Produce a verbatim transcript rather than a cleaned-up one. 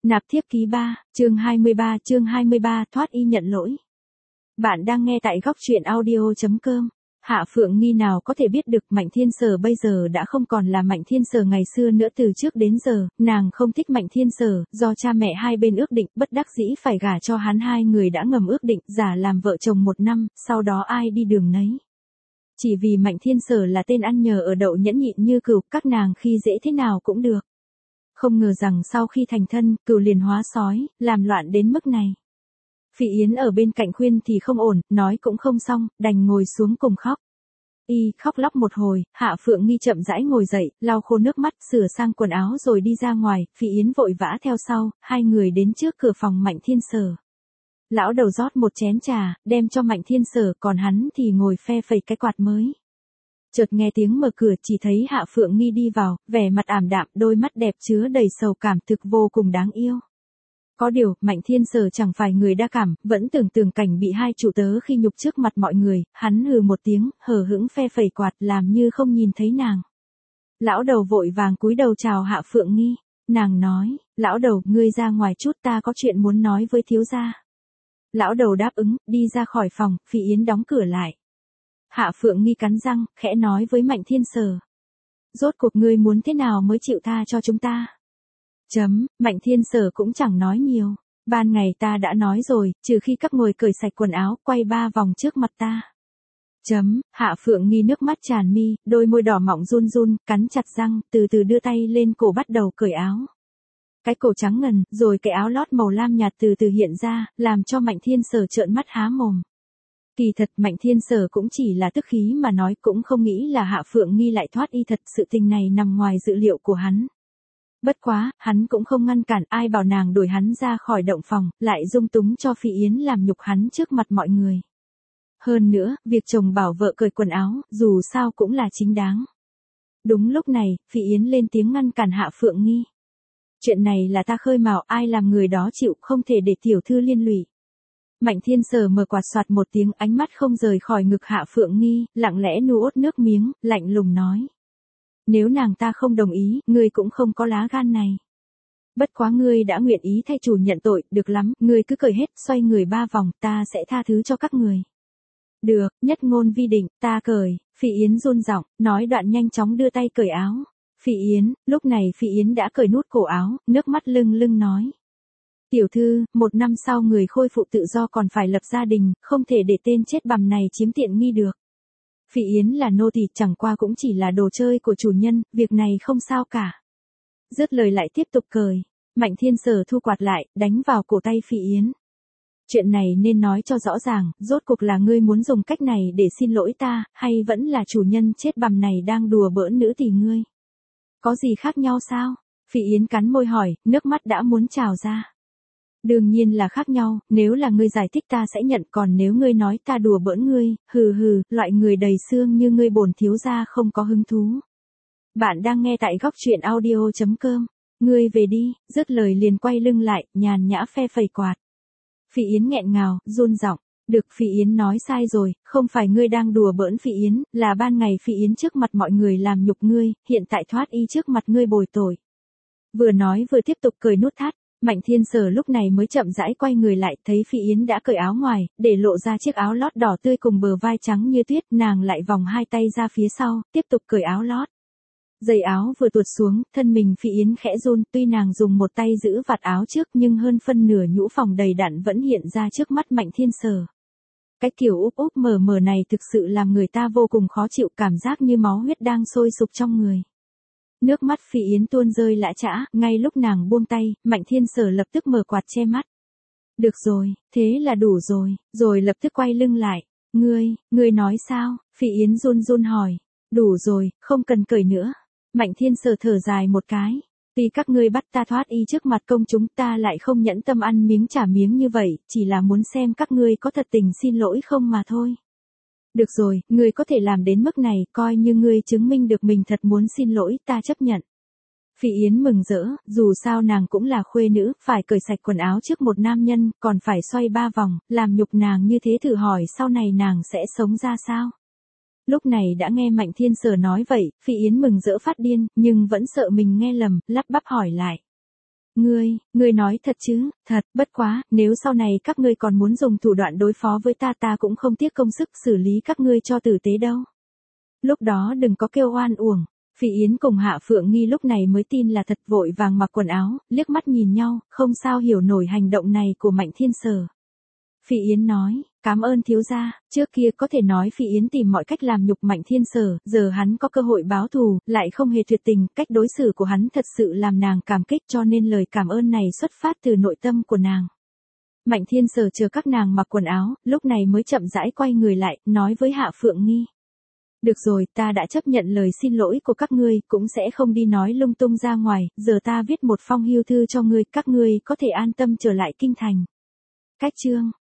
Nạp thiếp ký ba, chương hai mươi ba, chương hai mươi ba, thoát y nhận lỗi. Bạn đang nghe tại góc truyện audio chấm com. Hạ Phượng Nghi nào có thể biết được Mạnh Thiên Sở bây giờ đã không còn là Mạnh Thiên Sở ngày xưa nữa. Từ trước đến giờ, nàng không thích Mạnh Thiên Sở, do cha mẹ hai bên ước định, bất đắc dĩ phải gả cho hắn. Hai người đã ngầm ước định, giả làm vợ chồng một năm, sau đó ai đi đường nấy. Chỉ vì Mạnh Thiên Sở là tên ăn nhờ ở đậu nhẫn nhịn như cừu, các nàng khi dễ thế nào cũng được. Không ngờ rằng sau khi thành thân, cừu liền hóa sói, làm loạn đến mức này. Phỉ Yến ở bên cạnh khuyên thì không ổn, nói cũng không xong, đành ngồi xuống cùng khóc. Y khóc lóc một hồi, Hạ Phượng Nghi chậm rãi ngồi dậy, lau khô nước mắt, sửa sang quần áo rồi đi ra ngoài. Phỉ Yến vội vã theo sau, hai người đến trước cửa phòng Mạnh Thiên Sở. Lão đầu rót một chén trà, đem cho Mạnh Thiên Sở, còn hắn thì ngồi phe phẩy cái quạt mới. Chợt nghe tiếng mở cửa, chỉ thấy Hạ Phượng Nghi đi vào, vẻ mặt ảm đạm, đôi mắt đẹp chứa đầy sầu cảm, thực vô cùng đáng yêu. Có điều, Mạnh Thiên Sở chẳng phải người đa cảm, vẫn tưởng tượng cảnh bị hai chủ tớ khi nhục trước mặt mọi người. Hắn hừ một tiếng, hờ hững phe phẩy quạt, làm như không nhìn thấy nàng. Lão đầu vội vàng cúi đầu chào Hạ Phượng Nghi. Nàng nói, lão đầu, ngươi ra ngoài chút, ta có chuyện muốn nói với thiếu gia. Lão đầu đáp ứng, đi ra khỏi phòng. Phỉ Yến đóng cửa lại. Hạ Phượng Nghi cắn răng, khẽ nói với Mạnh Thiên Sở. Rốt cuộc ngươi muốn thế nào mới chịu tha cho chúng ta? Chấm, Mạnh Thiên Sở cũng chẳng nói nhiều. Ban ngày ta đã nói rồi, trừ khi các ngồi cởi sạch quần áo, quay ba vòng trước mặt ta. Chấm, Hạ Phượng Nghi nước mắt tràn mi, đôi môi đỏ mọng run run, cắn chặt răng, từ từ đưa tay lên cổ bắt đầu cởi áo. Cái cổ trắng ngần, rồi cái áo lót màu lam nhạt từ từ hiện ra, làm cho Mạnh Thiên Sở trợn mắt há mồm. Kỳ thật Mạnh Thiên Sở cũng chỉ là tức khí mà nói, cũng không nghĩ là Hạ Phượng Nghi lại thoát y thật. Sự tình này nằm ngoài dự liệu của hắn. Bất quá, hắn cũng không ngăn cản, ai bảo nàng đuổi hắn ra khỏi động phòng, lại dung túng cho Phỉ Yến làm nhục hắn trước mặt mọi người. Hơn nữa, việc chồng bảo vợ cởi quần áo, dù sao cũng là chính đáng. Đúng lúc này, Phỉ Yến lên tiếng ngăn cản Hạ Phượng Nghi. Chuyện này là ta khơi mào, ai làm người đó chịu, không thể để tiểu thư liên lụy. Mạnh Thiên Sở mở quạt soạt một tiếng, ánh mắt không rời khỏi ngực Hạ Phượng Nghi, lặng lẽ nuốt nước miếng, lạnh lùng nói. Nếu nàng ta không đồng ý, ngươi cũng không có lá gan này. Bất quá ngươi đã nguyện ý thay chủ nhận tội, được lắm, ngươi cứ cởi hết, xoay người ba vòng, ta sẽ tha thứ cho các người. Được, nhất ngôn vi định, ta cởi. Phỉ Yến run giọng, nói đoạn nhanh chóng đưa tay cởi áo. Phỉ Yến, lúc này Phỉ Yến đã cởi nút cổ áo, nước mắt lưng lưng nói. Tiểu thư, một năm sau người khôi phục tự do còn phải lập gia đình, không thể để tên chết bằm này chiếm tiện nghi được. Phỉ Yến là nô tỳ, chẳng qua cũng chỉ là đồ chơi của chủ nhân, việc này không sao cả. Dứt lời lại tiếp tục cởi. Mạnh Thiên Sở thu quạt lại, đánh vào cổ tay Phỉ Yến. Chuyện này nên nói cho rõ ràng, rốt cuộc là ngươi muốn dùng cách này để xin lỗi ta, hay vẫn là chủ nhân chết bằm này đang đùa bỡn nữ tỳ ngươi? Có gì khác nhau sao? Phỉ Yến cắn môi hỏi, nước mắt đã muốn trào ra. Đương nhiên là khác nhau, nếu là ngươi giải thích ta sẽ nhận, còn nếu ngươi nói ta đùa bỡn ngươi, hừ hừ, loại người đầy xương như ngươi bổn thiếu gia không có hứng thú. Bạn đang nghe tại góc truyện audio chấm com. Ngươi về đi, dứt lời liền quay lưng lại, nhàn nhã phe phẩy quạt. Phỉ Yến nghẹn ngào, run giọng. Được, Phỉ Yến nói sai rồi, không phải ngươi đang đùa bỡn Phỉ Yến, là ban ngày Phỉ Yến trước mặt mọi người làm nhục ngươi, hiện tại thoát y trước mặt ngươi bồi tội. Vừa nói vừa tiếp tục cởi nút thắt. Mạnh Thiên Sở lúc này mới chậm rãi quay người lại, thấy Phỉ Yến đã cởi áo ngoài, để lộ ra chiếc áo lót đỏ tươi cùng bờ vai trắng như tuyết, nàng lại vòng hai tay ra phía sau, tiếp tục cởi áo lót. Dây áo vừa tuột xuống, thân mình Phỉ Yến khẽ run, tuy nàng dùng một tay giữ vạt áo trước nhưng hơn phân nửa nhũ phòng đầy đặn vẫn hiện ra trước mắt Mạnh Thiên Sở. Cái kiểu úp úp mờ mờ này thực sự làm người ta vô cùng khó chịu, cảm giác như máu huyết đang sôi sục trong người. Nước mắt Phỉ Yến tuôn rơi lã chã, ngay lúc nàng buông tay, Mạnh Thiên Sở lập tức mở quạt che mắt. Được rồi, thế là đủ rồi, rồi lập tức quay lưng lại. Ngươi, ngươi nói sao? Phỉ Yến run run hỏi. Đủ rồi, không cần cởi nữa. Mạnh Thiên Sở thở dài một cái. Tuy các ngươi bắt ta thoát y trước mặt công chúng, ta lại không nhẫn tâm ăn miếng trả miếng như vậy, chỉ là muốn xem các ngươi có thật tình xin lỗi không mà thôi. Được rồi, ngươi có thể làm đến mức này, coi như ngươi chứng minh được mình thật muốn xin lỗi, ta chấp nhận. Phỉ Yến mừng rỡ, dù sao nàng cũng là khuê nữ, phải cởi sạch quần áo trước một nam nhân, còn phải xoay ba vòng, làm nhục nàng như thế, thử hỏi sau này nàng sẽ sống ra sao? Lúc này đã nghe Mạnh Thiên Sở nói vậy, Phỉ Yến mừng rỡ phát điên, nhưng vẫn sợ mình nghe lầm, lắp bắp hỏi lại. Ngươi, ngươi nói thật chứ, thật, bất quá, nếu sau này các ngươi còn muốn dùng thủ đoạn đối phó với ta ta cũng không tiếc công sức xử lý các ngươi cho tử tế đâu. Lúc đó đừng có kêu oan uổng. Phỉ Yến cùng Hạ Phượng Nghi lúc này mới tin là thật, vội vàng mặc quần áo, liếc mắt nhìn nhau, không sao hiểu nổi hành động này của Mạnh Thiên Sở. Phỉ Yến nói, cảm ơn thiếu gia, trước kia có thể nói Phỉ Yến tìm mọi cách làm nhục Mạnh Thiên Sở, giờ hắn có cơ hội báo thù, lại không hề tuyệt tình, cách đối xử của hắn thật sự làm nàng cảm kích, cho nên lời cảm ơn này xuất phát từ nội tâm của nàng. Mạnh Thiên Sở chờ các nàng mặc quần áo, lúc này mới chậm rãi quay người lại, nói với Hạ Phượng Nghi. Được rồi, ta đã chấp nhận lời xin lỗi của các ngươi, cũng sẽ không đi nói lung tung ra ngoài, giờ ta viết một phong hưu thư cho ngươi, các ngươi có thể an tâm trở lại kinh thành. Cách chương